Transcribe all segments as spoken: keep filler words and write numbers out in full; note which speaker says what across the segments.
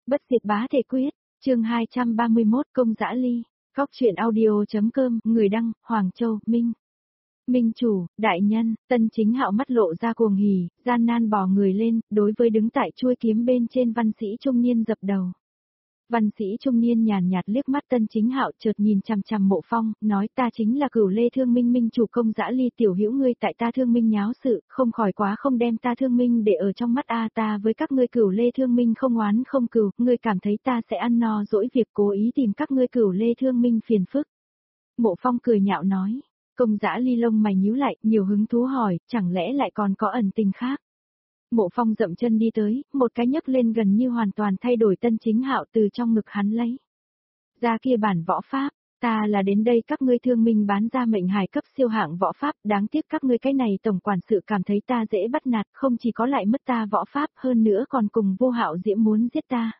Speaker 1: Bất diệt bá thể quyết, chương hai trăm ba mươi mốt công dã ly, góc truyện audio.com, người đăng, Hoàng Châu, Minh. Minh chủ, đại nhân, Tân Chính Hạo mắt lộ ra cuồng hỉ, gian nan bò người lên, đối với đứng tại chuôi kiếm bên trên văn sĩ trung niên dập đầu. Văn sĩ trung niên nhàn nhạt liếc mắt Tân Chính Hạo, chợt nhìn chằm chằm Mộ Phong, nói ta chính là Cửu Lê Thương Minh Minh chủ công dã ly tiểu hữu ngươi tại ta Thương Minh nháo sự, không khỏi quá không đem ta Thương Minh để ở trong mắt a ta với các ngươi Cửu Lê Thương Minh không oán không cừu, ngươi cảm thấy ta sẽ ăn no dỗi việc cố ý tìm các ngươi Cửu Lê Thương Minh phiền phức. Mộ Phong cười nhạo nói, công dã ly lông mày nhíu lại, nhiều hứng thú hỏi, chẳng lẽ lại còn có ẩn tình khác. Mộ Phong dậm chân đi tới, một cái nhấc lên gần như hoàn toàn thay đổi Tân Chính Hạo từ trong ngực hắn lấy ra kia bản võ pháp, ta là đến đây các ngươi Thương Minh bán ra mệnh hài cấp siêu hạng võ pháp, đáng tiếc các ngươi cái này tổng quản sự cảm thấy ta dễ bắt nạt, không chỉ có lại mất ta võ pháp, hơn nữa còn cùng Vô Hạo Diễm muốn giết ta.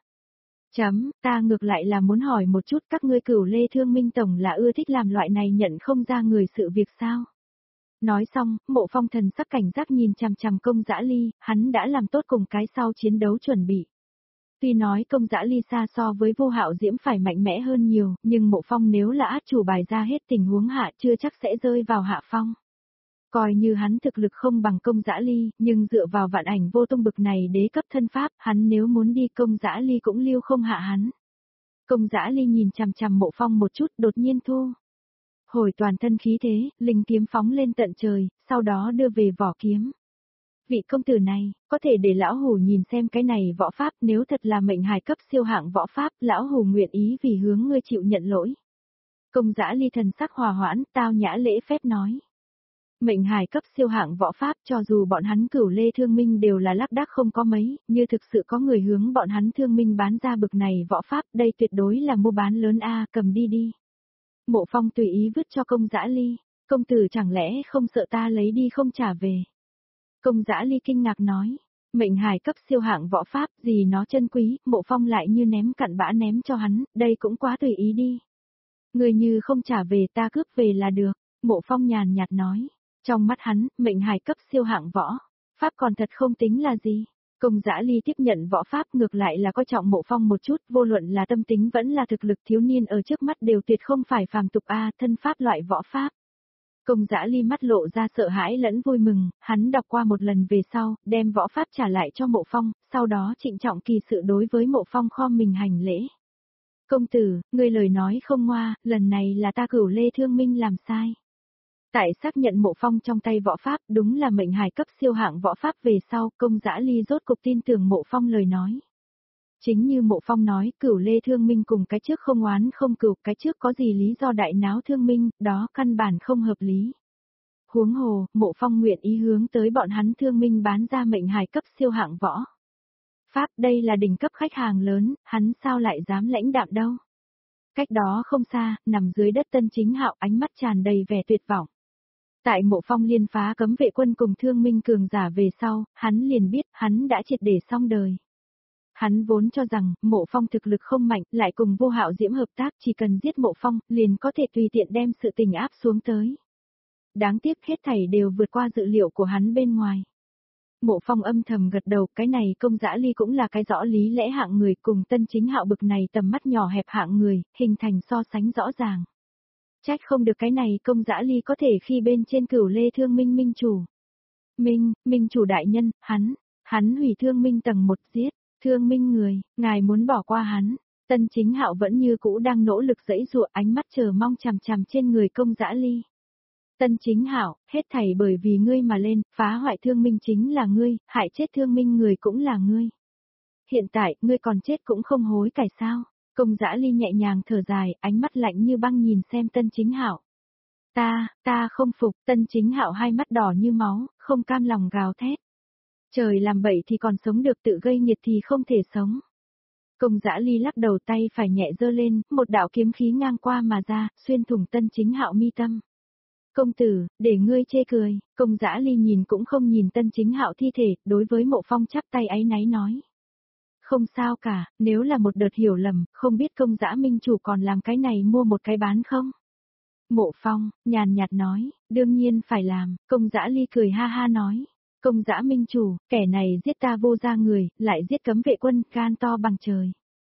Speaker 1: Chấm, ta ngược lại là muốn hỏi một chút các ngươi Cửu Lê Thương Minh tổng là ưa thích làm loại này nhận không ra người sự việc sao? Nói xong, Mộ Phong thần sắc cảnh giác nhìn chằm chằm công dã ly, hắn đã làm tốt cùng cái sau chiến đấu chuẩn bị. Tuy nói công dã ly xa so với Vô Hạo Diễm phải mạnh mẽ hơn nhiều, nhưng Mộ Phong nếu là át chủ bài ra hết tình huống hạ chưa chắc sẽ rơi vào hạ phong. Coi như hắn thực lực không bằng công dã ly, nhưng dựa vào vạn ảnh vô tung bực này đế cấp thân pháp, hắn nếu muốn đi công dã ly cũng lưu không hạ hắn. Công dã ly nhìn chằm chằm Mộ Phong một chút đột nhiên thu hồi toàn thân khí thế, linh kiếm phóng lên tận trời, sau đó đưa về vỏ kiếm. Vị công tử này, có thể để lão hủ nhìn xem cái này võ pháp, nếu thật là mệnh hài cấp siêu hạng võ pháp, lão hủ nguyện ý vì hướng ngươi chịu nhận lỗi. Công dã ly thần sắc hòa hoãn, tao nhã lễ phép nói. Mệnh hài cấp siêu hạng võ pháp, cho dù bọn hắn Cửu Lê Thương Minh đều là lác đác không có mấy, như thực sự có người hướng bọn hắn Thương Minh bán ra bực này võ pháp, đây tuyệt đối là mua bán lớn a, cầm đi đi. Mộ Phong tùy ý vứt cho công dã ly, công tử chẳng lẽ không sợ ta lấy đi không trả về. Công dã ly kinh ngạc nói, mệnh hài cấp siêu hạng võ pháp gì nó chân quý, Mộ Phong lại như ném cặn bã ném cho hắn, đây cũng quá tùy ý đi. Người như không trả về ta cướp về là được, Mộ Phong nhàn nhạt nói, trong mắt hắn, mệnh hài cấp siêu hạng võ pháp còn thật không tính là gì. Công dã ly tiếp nhận võ pháp ngược lại là coi trọng Mộ Phong một chút, vô luận là tâm tính vẫn là thực lực thiếu niên ở trước mắt đều tuyệt không phải phàm tục a, thân pháp loại võ pháp. Công dã ly mắt lộ ra sợ hãi lẫn vui mừng, hắn đọc qua một lần về sau, đem võ pháp trả lại cho Mộ Phong, sau đó trịnh trọng kỳ sự đối với Mộ Phong khom mình hành lễ. Công tử, ngươi lời nói không ngoa, lần này là ta Cửu Lê Thương Minh làm sai. Tại xác nhận Mộ Phong trong tay võ pháp đúng là mệnh hài cấp siêu hạng võ pháp về sau, công dã ly rốt cục tin tưởng Mộ Phong lời nói. Chính như Mộ Phong nói, Cửu Lê Thương Minh cùng cái trước không oán không cừu, cái trước có gì lý do đại náo Thương Minh, đó căn bản không hợp lý. Huống hồ, Mộ Phong nguyện ý hướng tới bọn hắn Thương Minh bán ra mệnh hài cấp siêu hạng võ pháp, đây là đỉnh cấp khách hàng lớn, hắn sao lại dám lãnh đạm đâu. Cách đó không xa, nằm dưới đất Tân Chính Hạo ánh mắt tràn đầy vẻ tuyệt vọng. Tại Mộ Phong liên phá cấm vệ quân cùng Thương Minh cường giả về sau, hắn liền biết hắn đã triệt để xong đời. Hắn vốn cho rằng Mộ Phong thực lực không mạnh, lại cùng Vô Hạo Diễm hợp tác, chỉ cần giết Mộ Phong, liền có thể tùy tiện đem sự tình áp xuống tới. Đáng tiếc hết thảy đều vượt qua dự liệu của hắn bên ngoài. Mộ Phong âm thầm gật đầu, cái này công dã ly cũng là cái rõ lý lẽ hạng người, cùng Tân Chính Hạo bực này tầm mắt nhỏ hẹp hạng người, hình thành so sánh rõ ràng. Trách không được cái này công dã ly có thể khi bên trên Cửu Lê Thương Minh Minh chủ. Minh, Minh chủ đại nhân, hắn, hắn hủy Thương Minh tầng một giết, Thương Minh người, ngài muốn bỏ qua hắn. Tân Chính Hạo vẫn như cũ đang nỗ lực giãy giụa, ánh mắt chờ mong chằm chằm trên người công dã ly. Tân Chính Hạo, hết thảy bởi vì ngươi mà lên, phá hoại Thương Minh chính là ngươi, hại chết Thương Minh người cũng là ngươi. Hiện tại, ngươi còn chết cũng không hối cải sao? Công dã ly nhẹ nhàng thở dài, ánh mắt lạnh như băng nhìn xem Tân Chính Hạo. Ta, ta không phục, Tân Chính Hạo hai mắt đỏ như máu, không cam lòng gào thét. Trời làm bậy thì còn sống được, tự gây nghiệt thì không thể sống. Công dã ly lắc đầu, tay phải nhẹ giơ lên, một đạo kiếm khí ngang qua mà ra, xuyên thủng Tân Chính Hạo mi tâm. Công tử, để ngươi chê cười, công dã ly nhìn cũng không nhìn Tân Chính Hạo thi thể, đối với Mộ Phong chắp tay áy náy nói. Không sao cả, nếu là một đợt hiểu lầm, không biết công dã minh chủ còn làm cái này mua một cái bán không? Mộ Phong, nhàn nhạt nói, đương nhiên phải làm, công dã ly cười ha ha nói. Công dã minh chủ, kẻ này giết ta vô gia người, lại giết cấm vệ quân, gan to bằng trời.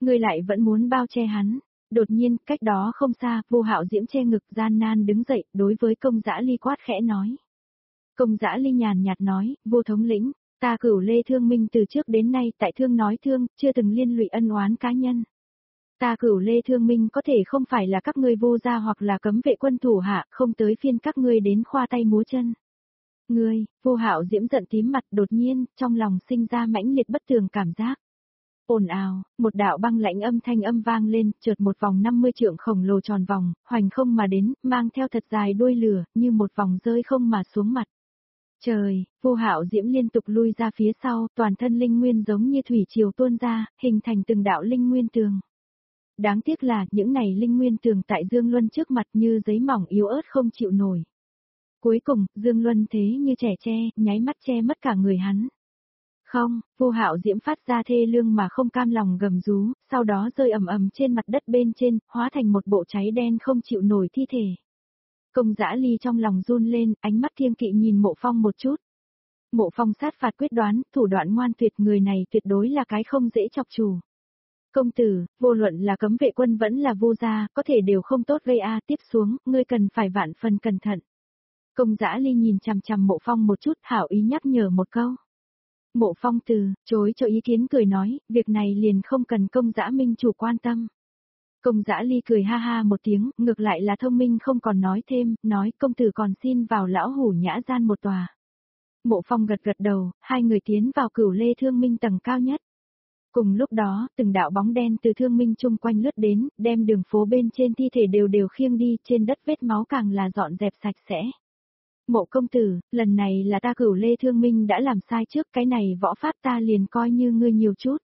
Speaker 1: Ngươi lại vẫn muốn bao che hắn. Đột nhiên, cách đó không xa, Vô Hạo Diễm che ngực gian nan đứng dậy, đối với Công Dã Ly quát khẽ nói. Công Dã Ly nhàn nhạt nói, Vô thống lĩnh, ta Cửu Lê Thương Minh từ trước đến nay tại thương nói thương, chưa từng liên lụy ân oán cá nhân. Ta Cửu Lê Thương Minh có thể không phải là các ngươi Vô gia hoặc là cấm vệ quân thủ hạ, không tới phiên các ngươi đến khoa tay múa chân. Ngươi, Vô Hạo Diễm giận tím mặt, đột nhiên, trong lòng sinh ra mãnh liệt bất tường cảm giác. Ồn ào, một đạo băng lãnh âm thanh âm vang lên, chợt một vòng năm mươi trượng khổng lồ tròn vòng, hoành không mà đến, mang theo thật dài đuôi lửa, như một vòng rơi không mà xuống mặt. Trời, Vô Hạo Diễm liên tục lui ra phía sau, toàn thân linh nguyên giống như thủy triều tuôn ra, hình thành từng đạo linh nguyên tường. Đáng tiếc là, những này linh nguyên tường tại Dương Luân trước mặt như giấy mỏng yếu ớt không chịu nổi. Cuối cùng, Dương Luân thế như trẻ tre, nháy mắt che mất cả người hắn. Không, Vô Hạo Diễm phát ra thê lương mà không cam lòng gầm rú, sau đó rơi ầm ầm trên mặt đất bên trên, hóa thành một bộ cháy đen không chịu nổi thi thể. Công Dã Ly trong lòng run lên, ánh mắt kiêng kỵ nhìn Mộ Phong một chút. Mộ Phong sát phạt quyết đoán, thủ đoạn ngoan tuyệt, người này tuyệt đối là cái không dễ chọc chủ. Công tử, vô luận là cấm vệ quân vẫn là Vô gia, có thể đều không tốt gây a, tiếp xuống, ngươi cần phải vạn phần cẩn thận. Công Dã Ly nhìn chằm chằm Mộ Phong một chút, hảo ý nhắc nhở một câu. Mộ Phong từ chối cho ý kiến cười nói, việc này liền không cần Công Dã Minh chủ quan tâm. Công Dã Ly cười ha ha một tiếng, ngược lại là thông minh không còn nói thêm, nói công tử còn xin vào lão hủ nhã gian một tòa. Mộ Phong gật gật đầu, hai người tiến vào Cửu Lê Thương Minh tầng cao nhất. Cùng lúc đó, từng đạo bóng đen từ Thương Minh chung quanh lướt đến, đem đường phố bên trên thi thể đều đều khiêng đi, trên đất vết máu càng là dọn dẹp sạch sẽ. Mộ công tử, lần này là ta Cửu Lê Thương Minh đã làm sai trước, cái này võ pháp ta liền coi như ngươi nhiều chút.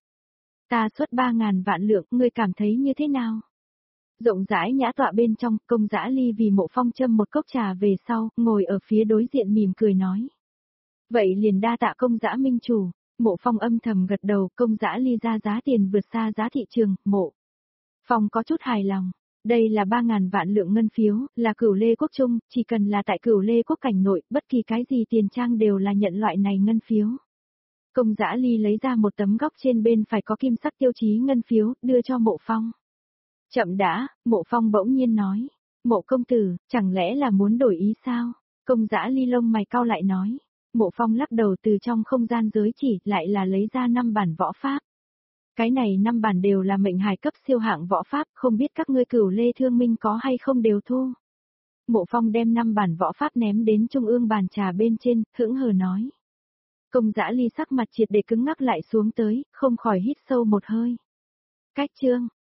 Speaker 1: Ta xuất ba ngàn vạn lượng, ngươi cảm thấy như thế nào? Rộng rãi nhã tọa bên trong, Công Dã Ly vì Mộ Phong châm một cốc trà về sau, ngồi ở phía đối diện mỉm cười nói. Vậy liền đa tạ Công Dã Minh chủ. Mộ Phong âm thầm gật đầu, Công Dã Ly ra giá tiền vượt xa giá thị trường, Mộ Phong có chút hài lòng. Đây là ba ngàn vạn lượng ngân phiếu, là Cửu Lê Quốc Trung, chỉ cần là tại Cửu Lê Quốc cảnh nội, bất kỳ cái gì tiền trang đều là nhận loại này ngân phiếu. Công Dã Ly lấy ra một tấm góc trên bên phải có kim sắc tiêu chí ngân phiếu, đưa cho Mộ Phong. Chậm đã, Mộ Phong bỗng nhiên nói. Mộ công tử, chẳng lẽ là muốn đổi ý sao? Công Dã Ly lông mày cau lại nói. Mộ Phong lắc đầu từ trong không gian giới chỉ, lại là lấy ra năm bản võ pháp. Cái này năm bản đều là mệnh hài cấp siêu hạng võ pháp, không biết các ngươi Cửu Lê Thương Minh có hay không đều thu. Mộ Phong đem năm bản võ pháp ném đến trung ương bàn trà bên trên, hững hờ nói. Công Dã Ly sắc mặt triệt để cứng ngắc lại xuống tới, không khỏi hít sâu một hơi. Cách chương